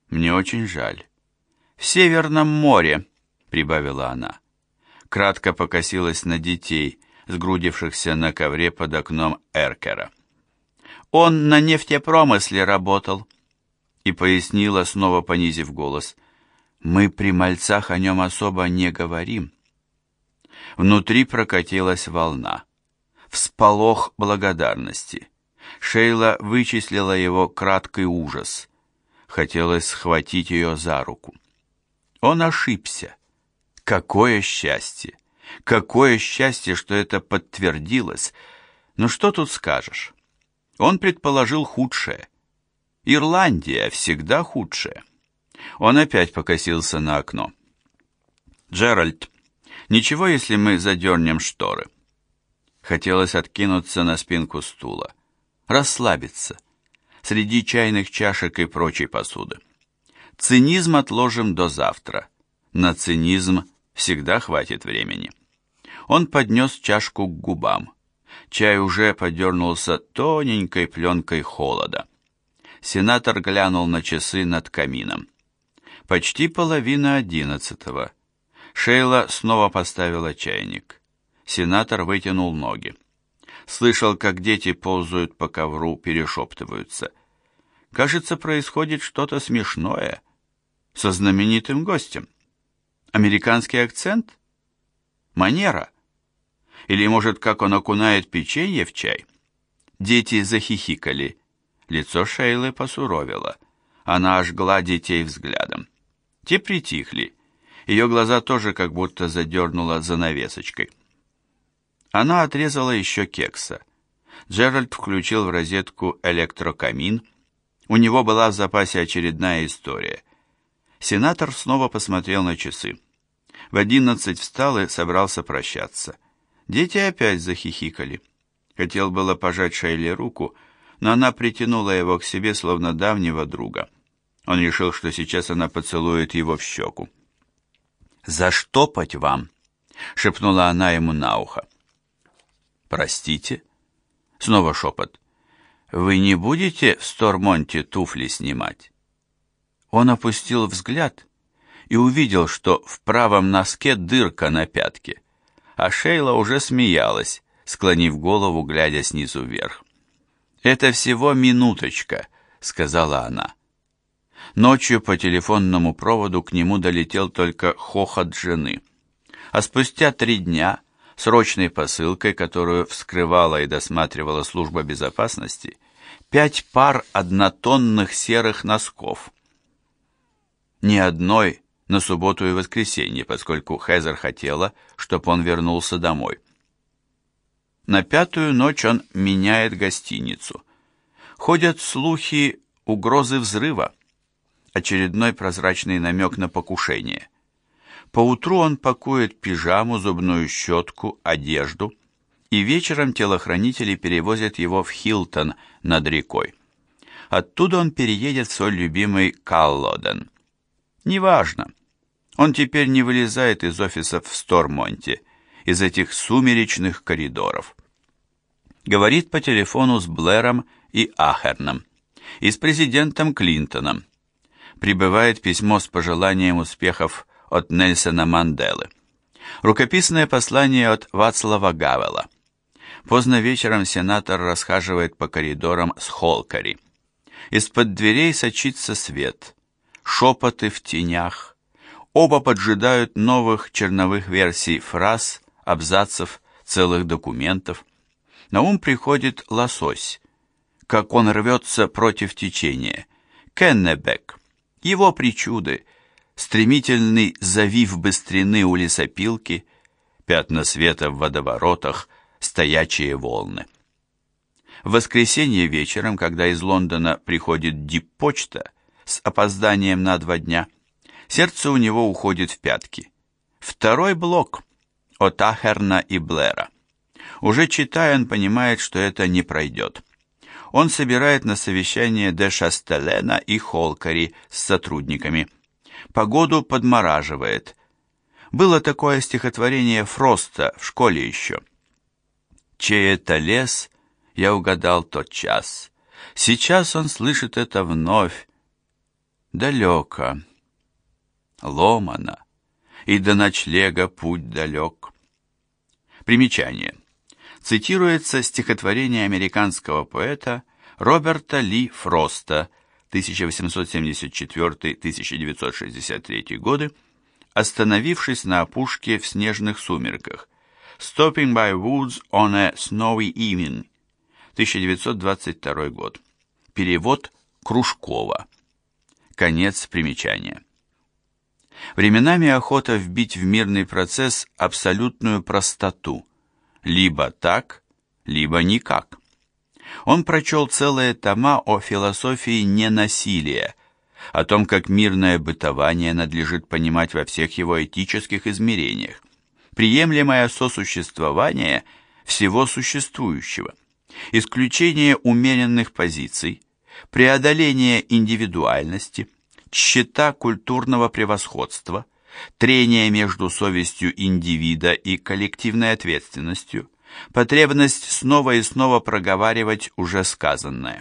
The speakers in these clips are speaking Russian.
«Мне очень жаль». «В Северном море», — прибавила она. Кратко покосилась на детей, сгрудившихся на ковре под окном Эркера. «Он на нефтепромысле работал», и пояснила, снова понизив голос. «Мы при мальцах о нем особо не говорим». Внутри прокатилась волна. Всполох благодарности. Шейла вычислила его краткий ужас. Хотелось схватить ее за руку. Он ошибся. Какое счастье! Какое счастье, что это подтвердилось! Ну что тут скажешь? Он предположил худшее. Ирландия всегда худшее. Он опять покосился на окно. «Джеральд, ничего, если мы задернем шторы?» Хотелось откинуться на спинку стула, расслабиться среди чайных чашек и прочей посуды. Цинизм отложим до завтра. На цинизм всегда хватит времени. Он поднес чашку к губам. Чай уже подернулся тоненькой пленкой холода. Сенатор глянул на часы над камином. Почти 10:30. Шейла снова поставила чайник. Сенатор вытянул ноги. Слышал, как дети ползают по ковру, перешептываются. Кажется, происходит что-то смешное со знаменитым гостем. Американский акцент? Манера? Или, может, как он окунает печенье в чай? Дети захихикали. Лицо Шейлы посуровило. Она ожгла детей взглядом. Те притихли. Ее глаза тоже как будто задернула занавесочкой. Она отрезала еще кекса. Джеральд включил в розетку электрокамин. У него была в запасе очередная история. Сенатор снова посмотрел на часы. В 11 встал и собрался прощаться. Дети опять захихикали. Хотел было пожать Шейле руку, но она притянула его к себе, словно давнего друга. Он решил, что сейчас она поцелует его в щеку. «Заштопать вам!» — шепнула она ему на ухо. «Простите?» — снова шепот. «Вы не будете в Стормонте туфли снимать?» Он опустил взгляд и увидел, что в правом носке дырка на пятке, а Шейла уже смеялась, склонив голову, глядя снизу вверх. «Это всего минуточка», — сказала она. Ночью по телефонному проводу к нему долетел только хохот жены. А спустя 3 дня срочной посылкой, которую вскрывала и досматривала служба безопасности, 5 пар однотонных серых носков. Ни одной на субботу и воскресенье, поскольку Хезер хотела, чтобы он вернулся домой. На 5-ю ночь он меняет гостиницу. Ходят слухи угрозы взрыва. Очередной прозрачный намек на покушение. Поутру он пакует пижаму, зубную щетку, одежду, и вечером телохранители перевозят его в Хилтон над рекой. Оттуда он переедет в свой любимый Каллоден. Неважно. Он теперь не вылезает из офисов в Стормонте, из этих сумеречных коридоров. Говорит по телефону с Блэром и Ахерном, и с президентом Клинтоном. Прибывает письмо с пожеланием успехов от Нельсона Манделы. Рукописное послание от Вацлава Гавела. Поздно вечером сенатор расхаживает по коридорам с Холкари. Из-под дверей сочится свет. Шепоты в тенях. Оба поджидают новых черновых версий фраз, абзацев, целых документов. На ум приходит лосось. Как он рвется против течения. Кеннебек. Его причуды. Стремительный завив быстрины у лесопилки. Пятна света в водоворотах. Стоячие волны. В воскресенье вечером, когда из Лондона приходит диппочта с опозданием на 2 дня, сердце у него уходит в пятки. Второй блок от Ахерна и Блэра. Уже читая, он понимает, что это не пройдет. Он собирает на совещание де Шастелена и Холкари с сотрудниками. Погоду подмораживает. Было такое стихотворение Фроста в школе еще. «Чей это лес?» Я угадал тот час. Сейчас он слышит это вновь. далеко, ломано, и до ночлега путь далек. Примечание. Цитируется стихотворение американского поэта Роберта Ли Фроста 1874-1963 годы, остановившись на опушке в снежных сумерках. Stopping by woods on a snowy evening, 1922 год. Перевод Кружкова. Конец примечания. Временами охота вбить в мирный процесс абсолютную простоту. Либо так, либо никак. Он прочел целые тома о философии ненасилия, о том, как мирное бытование надлежит понимать во всех его этических измерениях, приемлемое сосуществование всего существующего, исключение умеренных позиций, преодоление индивидуальности, тщета культурного превосходства, трение между совестью индивида и коллективной ответственностью, потребность снова и снова проговаривать уже сказанное.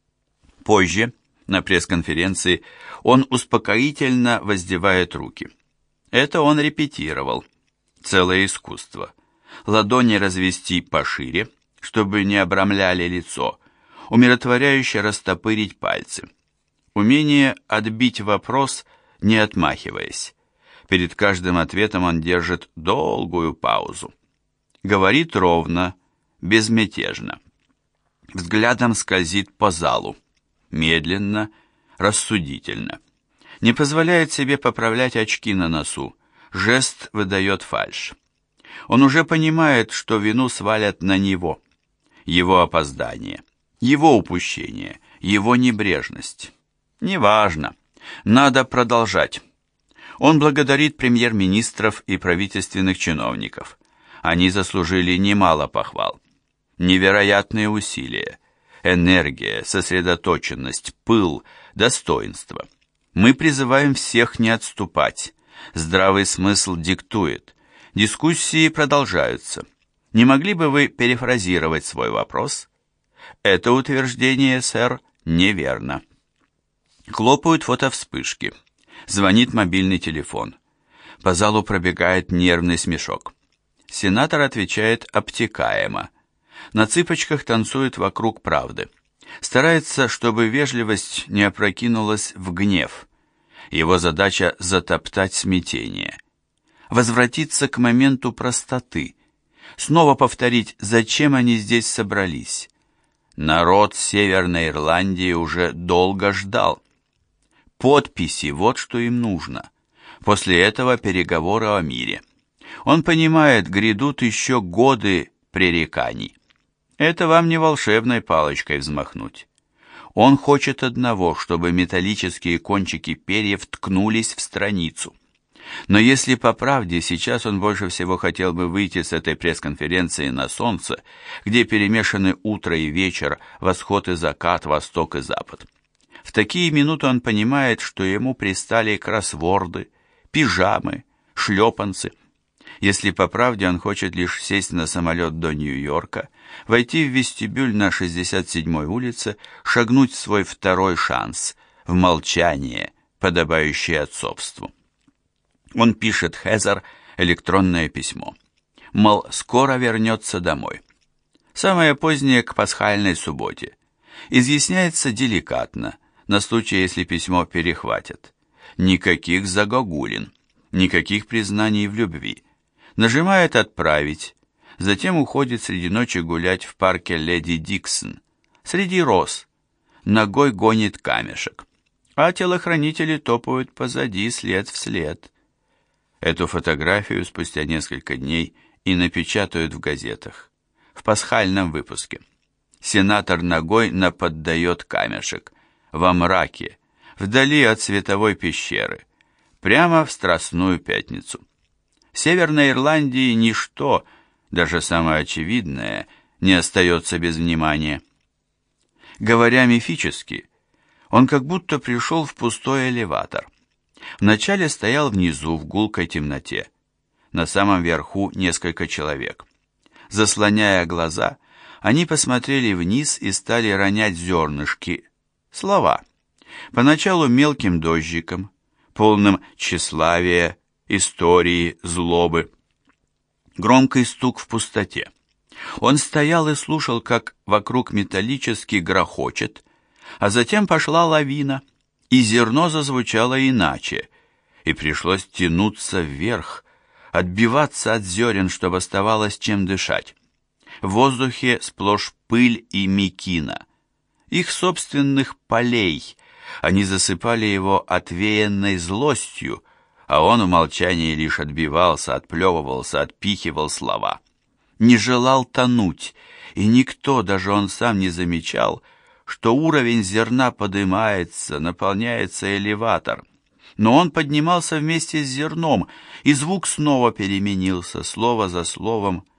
Позже, на пресс-конференции, он успокоительно воздевает руки. Это он репетировал. Целое искусство. Ладони развести пошире, чтобы не обрамляли лицо, умиротворяюще растопырить пальцы. Умение отбить вопрос, не отмахиваясь. Перед каждым ответом он держит долгую паузу. Говорит ровно, безмятежно. Взглядом скользит по залу. Медленно, рассудительно. Не позволяет себе поправлять очки на носу. Жест выдает фальшь. Он уже понимает, что вину свалят на него. Его опоздание, его упущение, его небрежность. Неважно. Надо продолжать. Он благодарит премьер-министров и правительственных чиновников. Они заслужили немало похвал. Невероятные усилия, энергия, сосредоточенность, пыл, достоинство. Мы призываем всех не отступать. Здравый смысл диктует. Дискуссии продолжаются. Не могли бы вы перефразировать свой вопрос? Это утверждение, сэр, неверно. Хлопают фотовспышки. Звонит мобильный телефон. По залу пробегает нервный смешок. Сенатор отвечает обтекаемо. На цыпочках танцует вокруг правды. Старается, чтобы вежливость не опрокинулась в гнев. Его задача затоптать смятение. Возвратиться к моменту простоты. Снова повторить, зачем они здесь собрались. Народ Северной Ирландии уже долго ждал. Подписи, вот что им нужно. После этого переговоры о мире. Он понимает, грядут еще годы пререканий. Это вам не волшебной палочкой взмахнуть. Он хочет одного, чтобы металлические кончики перьев ткнулись в страницу. Но если по правде, сейчас он больше всего хотел бы выйти с этой пресс-конференции на солнце, где перемешаны утро и вечер, восход и закат, восток и запад. В такие минуты он понимает, что ему пристали кроссворды, пижамы, шлепанцы. Если по правде, он хочет лишь сесть на самолет до Нью-Йорка, войти в вестибюль на 67-й улице, шагнуть в свой второй шанс, в молчание, подобающее отцовству. Он пишет Хезер электронное письмо. Мол, скоро вернется домой. Самое позднее к пасхальной субботе. Изъясняется деликатно, на случай, если письмо перехватят. Никаких загогулин, никаких признаний в любви. Нажимает «Отправить», затем уходит среди ночи гулять в парке Леди Диксон, среди роз, ногой гонит камешек, а телохранители топают позади след в след. Эту фотографию спустя несколько дней и напечатают в газетах, в пасхальном выпуске. Сенатор ногой наподдает камешек, во мраке, вдали от световой пещеры, прямо в Страстную Пятницу. В Северной Ирландии ничто, даже самое очевидное, не остается без внимания. Говоря мифически, он как будто пришел в пустой элеватор. Вначале стоял внизу в гулкой темноте. На самом верху несколько человек. Заслоняя глаза, они посмотрели вниз и стали ронять зернышки, слова. Поначалу мелким дождиком, полным тщеславия, истории, злобы. Громкий стук в пустоте. Он стоял и слушал, как вокруг металлически грохочет, а затем пошла лавина, и зерно зазвучало иначе, и пришлось тянуться вверх, отбиваться от зерен, чтобы оставалось чем дышать. В воздухе сплошь пыль и мекина. Их собственных полей. Они засыпали его отвеянной злостью, а он в молчании лишь отбивался, отплевывался, отпихивал слова. Не желал тонуть, и никто, даже он сам, не замечал, что уровень зерна поднимается, наполняется элеватор. Но он поднимался вместе с зерном, и звук снова переменился, слово за словом,